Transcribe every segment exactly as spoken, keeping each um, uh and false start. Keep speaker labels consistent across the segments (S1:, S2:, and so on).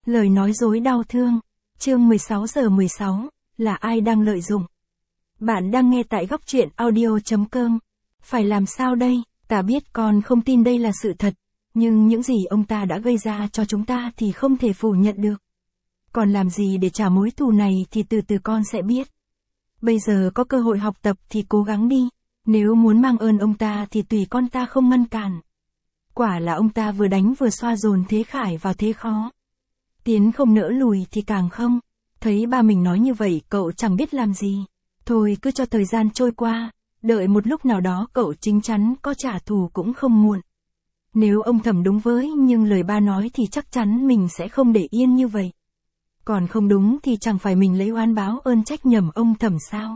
S1: Lời nói dối đau thương. Chương mười sáu giờ mười sáu, là ai đang lợi dụng? Bạn đang nghe tại góc truyện audio.com. Phải làm sao đây? Ta biết con không tin đây là sự thật, nhưng những gì ông ta đã gây ra cho chúng ta thì không thể phủ nhận được. Còn làm gì để trả mối thù này thì từ từ con sẽ biết. Bây giờ có cơ hội học tập thì cố gắng đi, nếu muốn mang ơn ông ta thì tùy con ta không ngăn cản. Quả là ông ta vừa đánh vừa xoa dồn Thế Khải vào thế khó. Tiến không nỡ lùi thì càng không. Thấy ba mình nói như vậy cậu chẳng biết làm gì. Thôi cứ cho thời gian trôi qua, đợi một lúc nào đó cậu chính chắn có trả thù cũng không muộn. Nếu ông Thẩm đúng với nhưng lời ba nói thì chắc chắn mình sẽ không để yên như vậy. Còn không đúng thì chẳng phải mình lấy oán báo ơn trách nhầm ông Thẩm sao?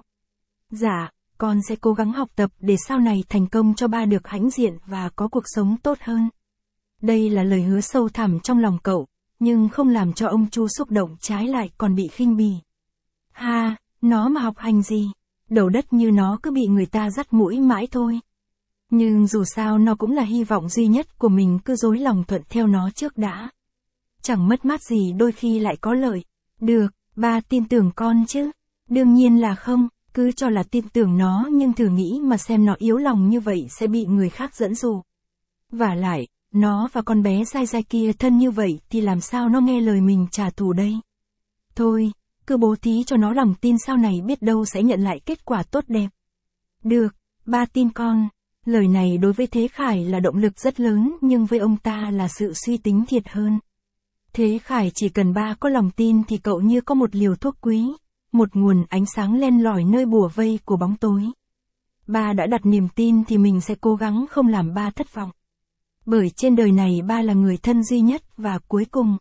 S1: Dạ, con sẽ cố gắng học tập để sau này thành công cho ba được hãnh diện và có cuộc sống tốt hơn. Đây là lời hứa sâu thẳm trong lòng cậu, nhưng không làm cho ông Chu xúc động, trái lại còn bị khinh bỉ. Ha, nó mà học hành gì? Đầu đất như nó cứ bị người ta dắt mũi mãi thôi. Nhưng dù sao nó cũng là hy vọng duy nhất của mình, cứ dối lòng thuận theo nó trước đã. Chẳng mất mát gì, đôi khi lại có lợi. Được, ba tin tưởng con chứ? Đương nhiên là không, cứ cho là tin tưởng nó nhưng thử nghĩ mà xem nó yếu lòng như vậy sẽ bị người khác dẫn dụ. Vả lại, nó và con bé dai dai kia thân như vậy thì làm sao nó nghe lời mình trả thù đây? Thôi, cứ bố thí cho nó lòng tin, sau này biết đâu sẽ nhận lại kết quả tốt đẹp. Được, ba tin con. Lời này đối với Thế Khải là động lực rất lớn, nhưng với ông ta là sự suy tính thiệt hơn. Thế Khải chỉ cần ba có lòng tin thì cậu như có một liều thuốc quý, một nguồn ánh sáng len lỏi nơi bùa vây của bóng tối. Ba đã đặt niềm tin thì mình sẽ cố gắng không làm ba thất vọng. Bởi trên đời này ba là người thân duy nhất và cuối cùng.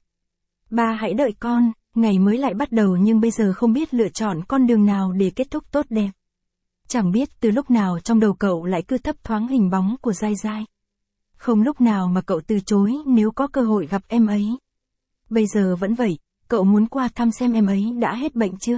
S1: Ba hãy đợi con, ngày mới lại bắt đầu nhưng bây giờ không biết lựa chọn con đường nào để kết thúc tốt đẹp. Chẳng biết từ lúc nào trong đầu cậu lại cứ thấp thoáng hình bóng của Giai Giai. Không lúc nào mà cậu từ chối nếu có cơ hội gặp em ấy. Bây giờ vẫn vậy, cậu muốn qua thăm xem em ấy đã hết bệnh chưa.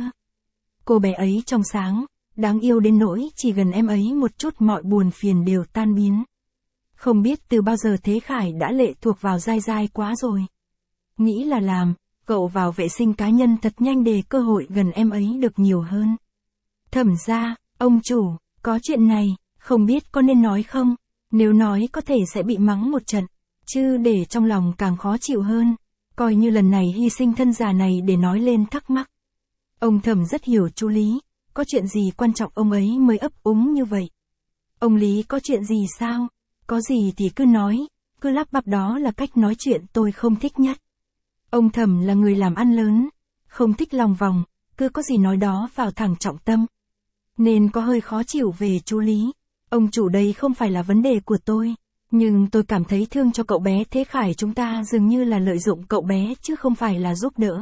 S1: Cô bé ấy trong sáng, đáng yêu đến nỗi chỉ gần em ấy một chút mọi buồn phiền đều tan biến. Không biết từ bao giờ Thế Khải đã lệ thuộc vào Giai Giai quá rồi. Nghĩ là làm, cậu vào vệ sinh cá nhân thật nhanh để cơ hội gần em ấy được nhiều hơn. Thẩm gia, ông chủ, có chuyện này, không biết có nên nói không? Nếu nói có thể sẽ bị mắng một trận, chứ để trong lòng càng khó chịu hơn. Coi như lần này hy sinh thân già này để nói lên thắc mắc. Ông Thẩm rất hiểu chú Lý, có chuyện gì quan trọng ông ấy mới ấp úng như vậy. Ông Lý có chuyện gì sao? Có gì thì cứ nói, cứ lắp bắp, đó là cách nói chuyện tôi không thích nhất. Ông Thẩm là người làm ăn lớn, không thích lòng vòng, cứ có gì nói đó vào thẳng trọng tâm. Nên có hơi khó chịu về chú Lý. Ông chủ, đây không phải là vấn đề của tôi, nhưng tôi cảm thấy thương cho cậu bé Thế Khải, chúng ta dường như là lợi dụng cậu bé chứ không phải là giúp đỡ.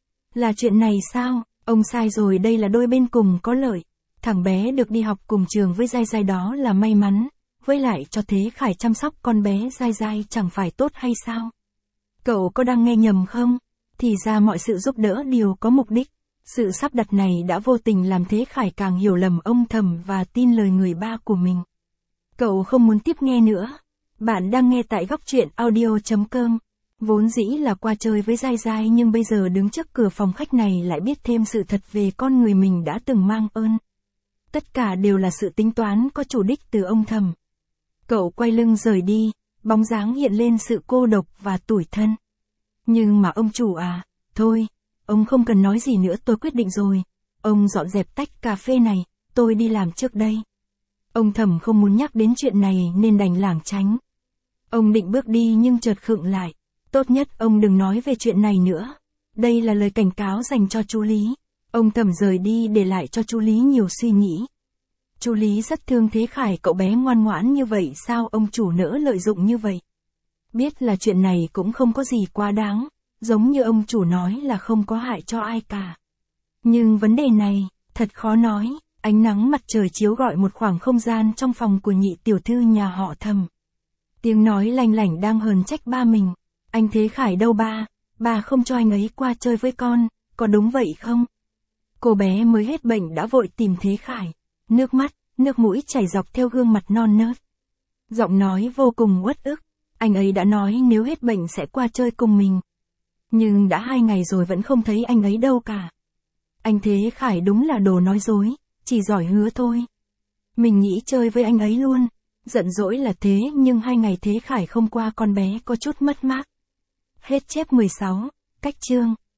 S1: Là chuyện này sao? Ông sai rồi, đây là đôi bên cùng có lợi. Thằng bé được đi học cùng trường với Giai Giai đó là may mắn. Với lại cho Thế Khải chăm sóc con bé Giai Giai chẳng phải tốt hay sao? Cậu có đang nghe nhầm không? Thì ra mọi sự giúp đỡ đều có mục đích. Sự sắp đặt này đã vô tình làm Thế Khải càng hiểu lầm ông Thẩm và tin lời người ba của mình. Cậu không muốn tiếp nghe nữa. Bạn đang nghe tại góc truyện audio.com. Vốn dĩ là qua chơi với Giai Giai nhưng bây giờ đứng trước cửa phòng khách này lại biết thêm sự thật về con người mình đã từng mang ơn. Tất cả đều là sự tính toán có chủ đích từ ông Thẩm. Cậu quay lưng rời đi, bóng dáng hiện lên sự cô độc và tủi thân. Nhưng mà ông chủ à, thôi, ông không cần nói gì nữa, tôi quyết định rồi. Ông dọn dẹp tách cà phê này, tôi đi làm trước đây. Ông Thẩm không muốn nhắc đến chuyện này nên đành lảng tránh. Ông định bước đi nhưng chợt khựng lại. Tốt nhất ông đừng nói về chuyện này nữa. Đây là lời cảnh cáo dành cho chú Lý. Ông Thẩm rời đi để lại cho chú Lý nhiều suy nghĩ. Chú Lý rất thương Thế Khải, cậu bé ngoan ngoãn như vậy sao ông chủ nỡ lợi dụng như vậy. Biết là chuyện này cũng không có gì quá đáng, giống như ông chủ nói là không có hại cho ai cả. Nhưng vấn đề này, thật khó nói. Ánh nắng mặt trời chiếu gọi một khoảng không gian trong phòng của nhị tiểu thư nhà họ Thẩm. Tiếng nói lanh lảnh đang hờn trách ba mình. Anh Thế Khải đâu ba? Bà không cho anh ấy qua chơi với con, có đúng vậy không? Cô bé mới hết bệnh đã vội tìm Thế Khải. Nước mắt, nước mũi chảy dọc theo gương mặt non nớt. Giọng nói vô cùng uất ức. Anh ấy đã nói nếu hết bệnh sẽ qua chơi cùng mình. Nhưng đã hai ngày rồi vẫn không thấy anh ấy đâu cả. Anh Thế Khải đúng là đồ nói dối, chỉ giỏi hứa thôi. Mình nghĩ chơi với anh ấy luôn. Giận dỗi là thế nhưng hai ngày Thế Khải không qua con bé có chút mất mát. Hết chép mười sáu, cách chương.